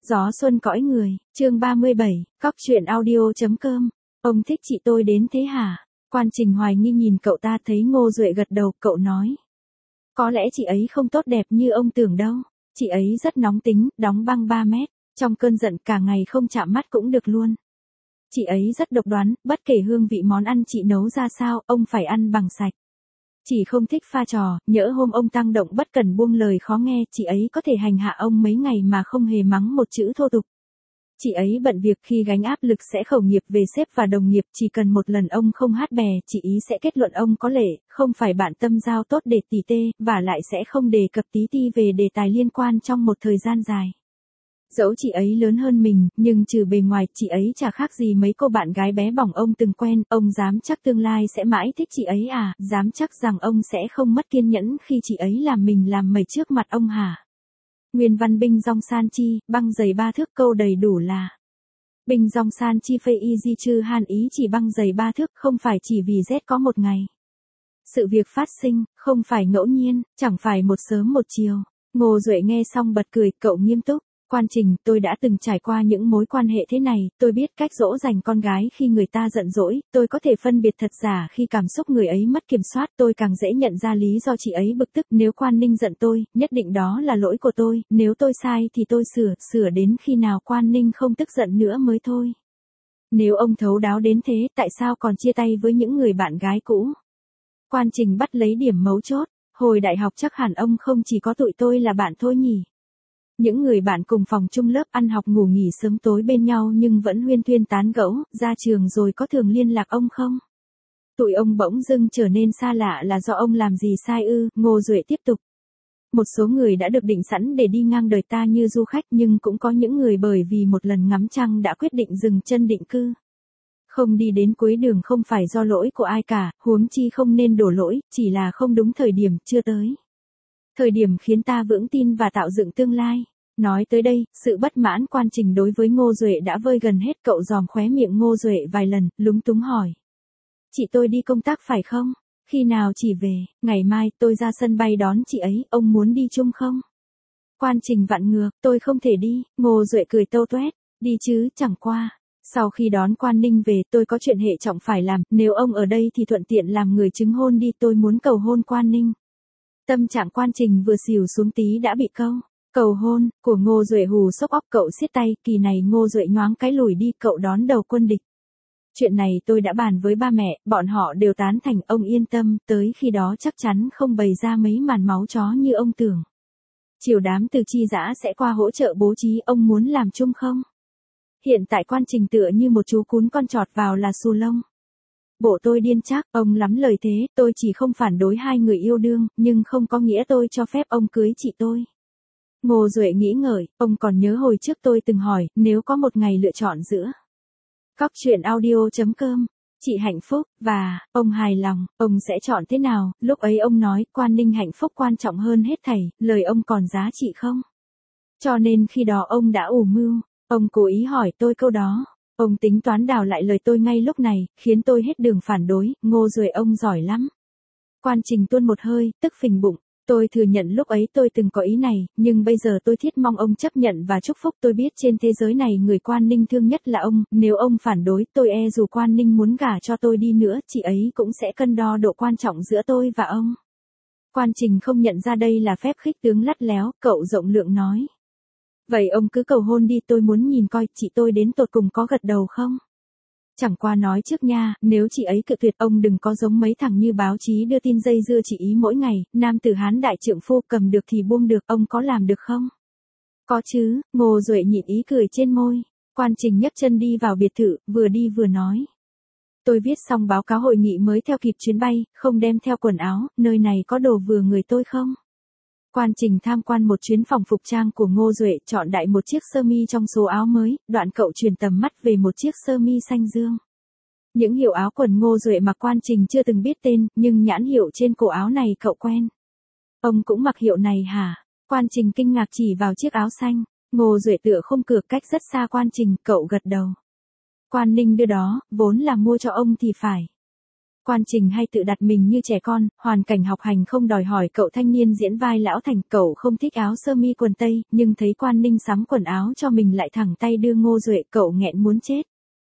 Gió xuân cõi người, chương 37, cóc truyện audio.com. Ông thích chị tôi đến thế hả? Quan Trình hoài nghi nhìn cậu ta, thấy Ngô Duệ gật đầu, cậu nói. Có lẽ chị ấy không tốt đẹp như ông tưởng đâu. Chị ấy rất nóng tính, đóng băng 3 mét. Trong cơn giận cả ngày không chạm mắt cũng được luôn. Chị ấy rất độc đoán, bất kể hương vị món ăn chị nấu ra sao, ông phải ăn bằng sạch. Chỉ không thích pha trò, nhỡ hôm ông tăng động bất cần buông lời khó nghe, chị ấy có thể hành hạ ông mấy ngày mà không hề mắng một chữ thô tục. Chị ấy bận việc, khi gánh áp lực sẽ khẩu nghiệp về sếp và đồng nghiệp, chỉ cần một lần ông không hát bè, chị ý sẽ kết luận ông có lệ, không phải bạn tâm giao tốt để tỉ tê, và lại sẽ không đề cập tí ti về đề tài liên quan trong một thời gian dài. Dẫu chị ấy lớn hơn mình, nhưng trừ bề ngoài, chị ấy chả khác gì mấy cô bạn gái bé bỏng ông từng quen, ông dám chắc tương lai sẽ mãi thích chị ấy à, dám chắc rằng ông sẽ không mất kiên nhẫn khi chị ấy làm mình làm mẩy trước mặt ông hả? Nguyên văn Binh Dong San Chi, băng giày 3 thước, câu đầy đủ là Binh Dong San Chi phê y di chư han ý chỉ băng giày 3 thước, không phải chỉ vì Z có một ngày. Sự việc phát sinh, không phải ngẫu nhiên, chẳng phải một sớm một chiều. Ngô Duệ nghe xong bật cười, cậu nghiêm túc. Quan Trình, tôi đã từng trải qua những mối quan hệ thế này, tôi biết cách dỗ dành con gái khi người ta giận dỗi, tôi có thể phân biệt thật giả khi cảm xúc người ấy mất kiểm soát, tôi càng dễ nhận ra lý do chị ấy bực tức. Nếu Quan Ninh giận tôi, nhất định đó là lỗi của tôi, nếu tôi sai thì tôi sửa đến khi nào Quan Ninh không tức giận nữa mới thôi. Nếu ông thấu đáo đến thế, tại sao còn chia tay với những người bạn gái cũ? Quan Trình bắt lấy điểm mấu chốt, hồi đại học chắc hẳn ông không chỉ có tụi tôi là bạn thôi nhỉ? Những người bạn cùng phòng chung lớp, ăn học ngủ nghỉ sớm tối bên nhau nhưng vẫn huyên thuyên tán gẫu, ra trường rồi có thường liên lạc ông không? Tụi ông bỗng dưng trở nên xa lạ là do ông làm gì sai ư? Ngô Duệ tiếp tục. Một số người đã được định sẵn để đi ngang đời ta như du khách, nhưng cũng có những người bởi vì một lần ngắm trăng đã quyết định dừng chân định cư. Không đi đến cuối đường không phải do lỗi của ai cả, huống chi không nên đổ lỗi, chỉ là không đúng thời điểm, chưa tới thời điểm khiến ta vững tin và tạo dựng tương lai. Nói tới đây, sự bất mãn Quan Trình đối với Ngô Duệ đã vơi gần hết, cậu giòm khóe miệng Ngô Duệ vài lần, lúng túng hỏi. Chị tôi đi công tác phải không? Khi nào chị về? Ngày mai, tôi ra sân bay đón chị ấy, ông muốn đi chung không? Quan Trình vặn ngược, tôi không thể đi. Ngô Duệ cười tâu toét, đi chứ, chẳng qua. Sau khi đón Quan Ninh về, tôi có chuyện hệ trọng phải làm, nếu ông ở đây thì thuận tiện làm người chứng hôn đi, tôi muốn cầu hôn Quan Ninh. Tâm trạng Quan Trình vừa xỉu xuống tí đã bị cầu hôn của Ngô Duệ hù sốc óc, cậu siết tay, kỳ này Ngô Duệ nhoáng cái lùi đi, cậu đón đầu quân địch. Chuyện này tôi đã bàn với ba mẹ, bọn họ đều tán thành, ông yên tâm, tới khi đó chắc chắn không bày ra mấy màn máu chó như ông tưởng. Chiều đám Từ Chi Dã sẽ qua hỗ trợ bố trí, ông muốn làm chung không? Hiện tại Quan Trình tựa như một chú cún con chọt vào là xù lông. Bộ tôi điên chắc, ông lắm lời thế, tôi chỉ không phản đối hai người yêu đương, nhưng không có nghĩa tôi cho phép ông cưới chị tôi. Ngô Duệ nghĩ ngợi, ông còn nhớ hồi trước tôi từng hỏi, nếu có một ngày lựa chọn giữa cóc truyện audio.com, chị hạnh phúc, và ông hài lòng, ông sẽ chọn thế nào? Lúc ấy ông nói, Quan Ninh hạnh phúc quan trọng hơn hết thảy, lời ông còn giá trị không? Cho nên khi đó ông đã ủ mưu, ông cố ý hỏi tôi câu đó. Ông tính toán đào lại lời tôi ngay lúc này, khiến tôi hết đường phản đối. Ngô Duệ ông giỏi lắm. Quan Trình tuôn một hơi, tức phình bụng. Tôi thừa nhận lúc ấy tôi từng có ý này, nhưng bây giờ tôi thiết mong ông chấp nhận và chúc phúc. Tôi biết trên thế giới này người Quan Ninh thương nhất là ông, nếu ông phản đối, tôi e dù Quan Ninh muốn gả cho tôi đi nữa, chị ấy cũng sẽ cân đo độ quan trọng giữa tôi và ông. Quan Trình không nhận ra đây là phép khích tướng lắt léo, cậu rộng lượng nói. Vậy ông cứ cầu hôn đi, tôi muốn nhìn coi chị tôi đến tột cùng có gật đầu không? Chẳng qua nói trước nha, nếu chị ấy cự tuyệt, ông đừng có giống mấy thằng như báo chí đưa tin dây dưa chị ý mỗi ngày, nam tử Hán đại trượng phu, cầm được thì buông được, ông có làm được không? Có chứ, Ngô Duệ nhịn ý cười trên môi. Quan Trình nhấc chân đi vào biệt thự, vừa đi vừa nói. Tôi viết xong báo cáo hội nghị mới theo kịp chuyến bay, không đem theo quần áo, nơi này có đồ vừa người tôi không? Quan Trình tham quan một chuyến phòng phục trang của Ngô Duệ, chọn đại một chiếc sơ mi trong số áo mới, đoạn cậu chuyển tầm mắt về một chiếc sơ mi xanh dương. Những hiệu áo quần Ngô Duệ mặc Quan Trình chưa từng biết tên, nhưng nhãn hiệu trên cổ áo này cậu quen. Ông cũng mặc hiệu này hả? Quan Trình kinh ngạc chỉ vào chiếc áo xanh. Ngô Duệ tựa khung cửa cách rất xa Quan Trình, cậu gật đầu. Quan Ninh đưa đó, vốn là mua cho ông thì phải. Quan Trình hay tự đặt mình như trẻ con, hoàn cảnh học hành không đòi hỏi cậu thanh niên diễn vai lão thành, cậu không thích áo sơ mi quần tây, nhưng thấy Quan Ninh sắm quần áo cho mình lại thẳng tay đưa Ngô Duệ, cậu nghẹn muốn chết.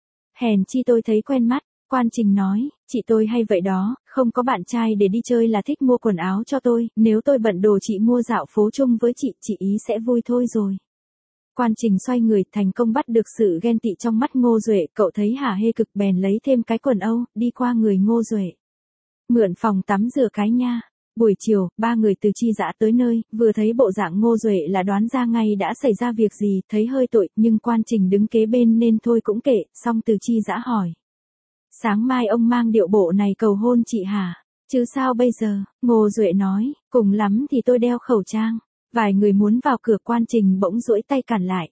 Hèn chi tôi thấy quen mắt, Quan Trình nói, chị tôi hay vậy đó, không có bạn trai để đi chơi là thích mua quần áo cho tôi, nếu tôi bận đồ chị mua dạo phố chung với chị ý sẽ vui thôi rồi. Quan Trình xoay người, thành công bắt được sự ghen tị trong mắt Ngô Duệ, cậu thấy hả hê cực bèn lấy thêm cái quần Âu, đi qua người Ngô Duệ. Mượn phòng tắm rửa cái nha. Buổi chiều, ba người từ Chi Dã tới nơi, vừa thấy bộ dạng Ngô Duệ là đoán ra ngay đã xảy ra việc gì, thấy hơi tội, nhưng Quan Trình đứng kế bên nên thôi cũng kệ, xong từ Chi Dã hỏi. Sáng mai ông mang điệu bộ này cầu hôn chị hả? Chứ sao bây giờ? Ngô Duệ nói, cùng lắm thì tôi đeo khẩu trang. Vài người muốn vào cửa, Quan Trình bỗng duỗi tay cản lại.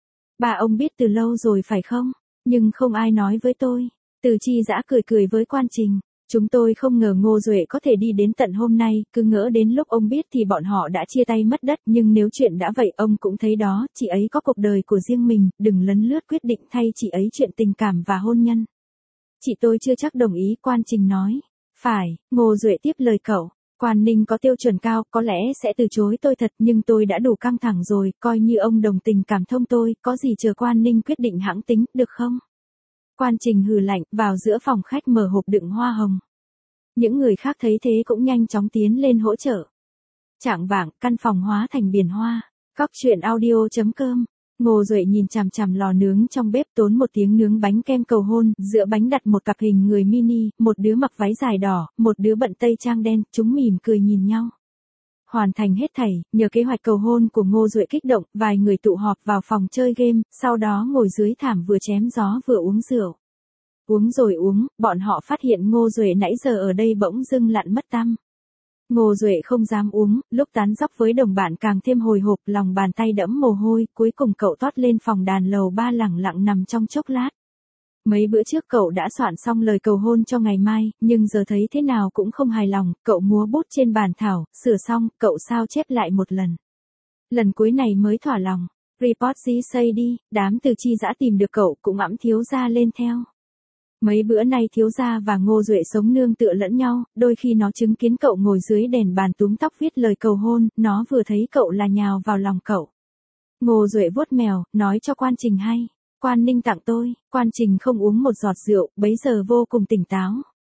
Bà ông biết từ lâu rồi phải không? Nhưng không ai nói với tôi. Từ Chi Dã cười với Quan Trình. Chúng tôi không ngờ Ngô Duệ có thể đi đến tận hôm nay, cứ ngỡ đến lúc ông biết thì bọn họ đã chia tay mất đất, nhưng nếu chuyện đã vậy ông cũng thấy đó, chị ấy có cuộc đời của riêng mình, đừng lấn lướt quyết định thay chị ấy chuyện tình cảm và hôn nhân. Chị tôi chưa chắc đồng ý, Quan Trình nói. Phải, Ngô Duệ tiếp lời cậu. Quan Ninh có tiêu chuẩn cao, có lẽ sẽ từ chối tôi thật, nhưng tôi đã đủ căng thẳng rồi, coi như ông đồng tình cảm thông tôi, có gì chờ Quan Ninh quyết định hãng tính, được không? Quan Trình hừ lạnh, vào giữa phòng khách mở hộp đựng hoa hồng. Những người khác thấy thế cũng nhanh chóng tiến lên hỗ trợ. Chạng vạng, căn phòng hóa thành biển hoa. Cóc truyện audio.com. Ngô Duệ nhìn chằm chằm lò nướng trong bếp, tốn một tiếng nướng bánh kem cầu hôn, giữa bánh đặt một cặp hình người mini, một đứa mặc váy dài đỏ, một đứa bận tây trang đen, chúng mỉm cười nhìn nhau. Hoàn thành hết thảy, nhờ kế hoạch cầu hôn của Ngô Duệ kích động, vài người tụ họp vào phòng chơi game, sau đó ngồi dưới thảm vừa chém gió vừa uống rượu. Uống rồi uống, bọn họ phát hiện Ngô Duệ nãy giờ ở đây bỗng dưng lặn mất tăm. Ngô Duệ không dám uống, lúc tán dóc với đồng bạn càng thêm hồi hộp, lòng bàn tay đẫm mồ hôi, cuối cùng cậu toát lên phòng đàn lầu 3 lẳng lặng nằm trong chốc lát. Mấy bữa trước cậu đã soạn xong lời cầu hôn cho ngày mai, nhưng giờ thấy thế nào cũng không hài lòng, cậu múa bút trên bàn thảo, sửa xong, cậu sao chép lại một lần. Lần cuối này mới thỏa lòng. Report gì say đi, đám từ Chi Dã tìm được cậu cũng ẵm thiếu gia lên theo. Mấy bữa nay thiếu gia và Ngô Duệ sống nương tựa lẫn nhau, đôi khi nó chứng kiến cậu ngồi dưới đèn bàn túm tóc viết lời cầu hôn, nó vừa thấy cậu là nhào vào lòng cậu. Ngô Duệ vuốt mèo, nói cho Quan Trình hay. Quan Ninh tặng tôi, Quan Trình không uống một giọt rượu, bấy giờ vô cùng tỉnh táo.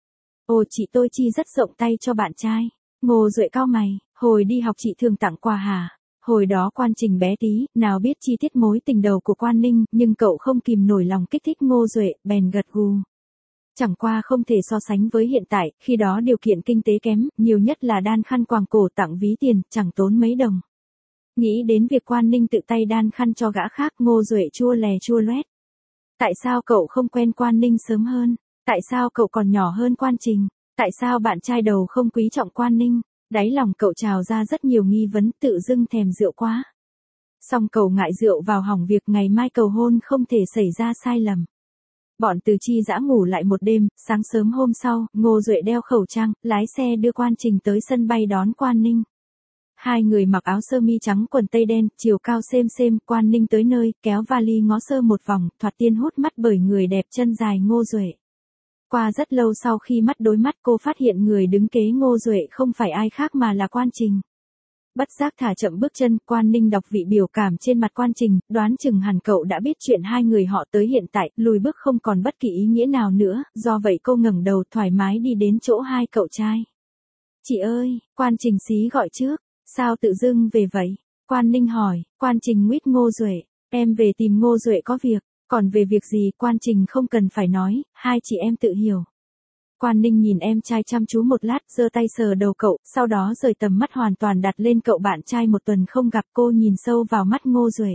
Ồ, chị tôi Chi rất rộng tay cho bạn trai. Ngô Duệ cau mày, hồi đi học chị thường tặng quà hả? Hồi đó Quan Trình bé tí, nào biết chi tiết mối tình đầu của Quan Ninh, nhưng cậu không kìm nổi lòng kích thích Ngô Duệ, bèn gật gù. Chẳng qua không thể so sánh với hiện tại, khi đó điều kiện kinh tế kém, nhiều nhất là đan khăn quàng cổ tặng ví tiền, chẳng tốn mấy đồng. Nghĩ đến việc Quan Ninh tự tay đan khăn cho gã khác, Ngô Duệ chua lè chua loét. Tại sao cậu không quen Quan Ninh sớm hơn? Tại sao cậu còn nhỏ hơn Quan Trình? Tại sao bạn trai đầu không quý trọng Quan Ninh? Đáy lòng cậu trào ra rất nhiều nghi vấn, tự dưng thèm rượu quá. Song cậu ngại rượu vào hỏng việc ngày mai cầu hôn không thể xảy ra sai lầm. Bọn từ Chi Dã ngủ lại một đêm, sáng sớm hôm sau, Ngô Duệ đeo khẩu trang, lái xe đưa Quan Trình tới sân bay đón Quan Ninh. Hai người mặc áo sơ mi trắng quần tây đen, chiều cao xem, Quan Ninh tới nơi, kéo vali ngó sơ một vòng, thoạt tiên hút mắt bởi người đẹp chân dài Ngô Duệ. Qua rất lâu sau khi mắt đối mắt cô phát hiện người đứng kế Ngô Duệ không phải ai khác mà là Quan Trình. Bất giác thả chậm bước chân, Quan Ninh đọc vị biểu cảm trên mặt Quan Trình, đoán chừng hẳn cậu đã biết chuyện hai người họ tới hiện tại, lùi bước không còn bất kỳ ý nghĩa nào nữa, do vậy cô ngẩng đầu thoải mái đi đến chỗ hai cậu trai. Chị ơi, Quan Trình xí gọi trước, sao tự dưng về vậy? Quan Ninh hỏi, Quan Trình nguyết Ngô Duệ, em về tìm Ngô Duệ có việc, còn về việc gì Quan Trình không cần phải nói, hai chị em tự hiểu. Quan Ninh nhìn em trai chăm chú một lát, giơ tay sờ đầu cậu, sau đó rời tầm mắt hoàn toàn đặt lên cậu bạn trai một tuần không gặp, cô nhìn sâu vào mắt Ngô Duệ.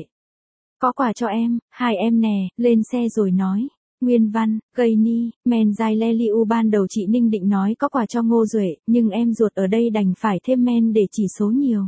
Có quà cho em, hai em nè, lên xe rồi nói. Nguyên văn, gây ni, men dài le liu ban đầu chị Ninh định nói có quà cho Ngô Duệ, nhưng em ruột ở đây đành phải thêm men để chỉ số nhiều.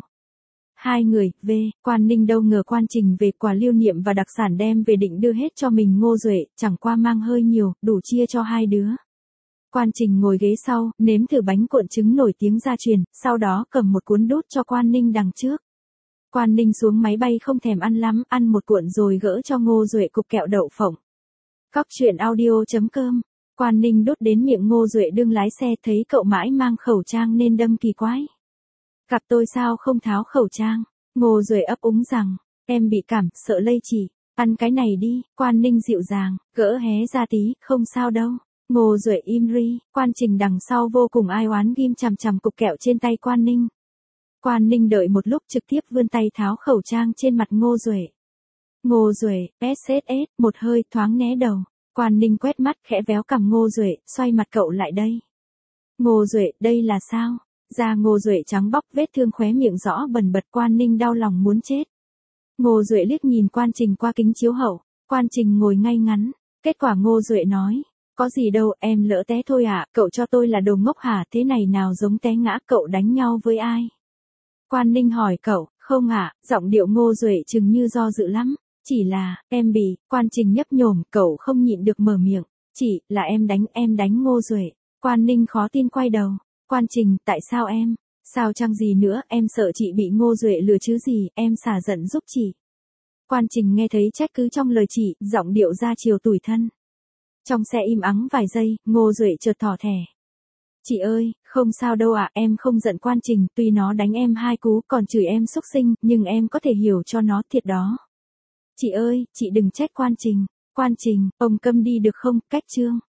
Hai người, Quan Ninh đâu ngờ Quan Trình về quà lưu niệm và đặc sản đem về định đưa hết cho mình Ngô Duệ, chẳng qua mang hơi nhiều, đủ chia cho hai đứa. Quan Trình ngồi ghế sau, nếm thử bánh cuộn trứng nổi tiếng gia truyền, sau đó cầm một cuốn đút cho Quan Ninh đằng trước. Quan Ninh xuống máy bay không thèm ăn lắm, ăn một cuộn rồi gỡ cho Ngô Duệ cục kẹo đậu phộng. Cóc truyện audio.com Quan Ninh đốt đến miệng Ngô Duệ đương lái xe thấy cậu mãi mang khẩu trang nên đâm kỳ quái. Gặp tôi sao không tháo khẩu trang? Ngô Duệ ấp úng rằng, em bị cảm, sợ lây chị. Ăn cái này đi, Quan Ninh dịu dàng, gỡ hé ra tí, không sao đâu. Ngô Duệ im ri, Quan Trình đằng sau vô cùng ai oán ghim chằm chằm cục kẹo trên tay Quan Ninh. Quan Ninh đợi một lúc trực tiếp vươn tay tháo khẩu trang trên mặt Ngô Duệ. Ngô Duệ, SSS, một hơi thoáng né đầu. Quan Ninh quét mắt khẽ véo cằm Ngô Duệ, xoay mặt cậu lại đây. Ngô Duệ, đây là sao? Da Ngô Duệ trắng bóc, vết thương khóe miệng rõ bần bật. Quan Ninh đau lòng muốn chết. Ngô Duệ liếc nhìn Quan Trình qua kính chiếu hậu. Quan Trình ngồi ngay ngắn. Kết quả Ngô Duệ nói, có gì đâu, em lỡ té thôi ạ. Cậu cho tôi là đồ ngốc hả? Thế này nào giống té ngã. Cậu đánh nhau với ai? Quan Ninh hỏi cậu. Không ạ. Giọng điệu Ngô Duệ chừng như do dự lắm. Chỉ là, em bị. Quan Trình nhấp nhổm, cậu không nhịn được mở miệng. Chỉ là em đánh Ngô Duệ. Quan Ninh khó tin quay đầu. Quan Trình, tại sao em? Sao chăng gì nữa, em sợ chị bị Ngô Duệ lừa chứ gì, em xả giận giúp chị. Quan Trình nghe thấy trách cứ trong lời chị, giọng điệu ra chiều tủi thân. Trong xe im ắng vài giây, Ngô Duệ chợt thỏ thẻ. Chị ơi, không sao đâu ạ, em không giận Quan Trình, tuy nó đánh em 2 cú còn chửi em xúc sinh, nhưng em có thể hiểu cho nó thiệt đó. Chị ơi, chị đừng trách Quan Trình. Quan Trình, ông câm đi được không, cách chương.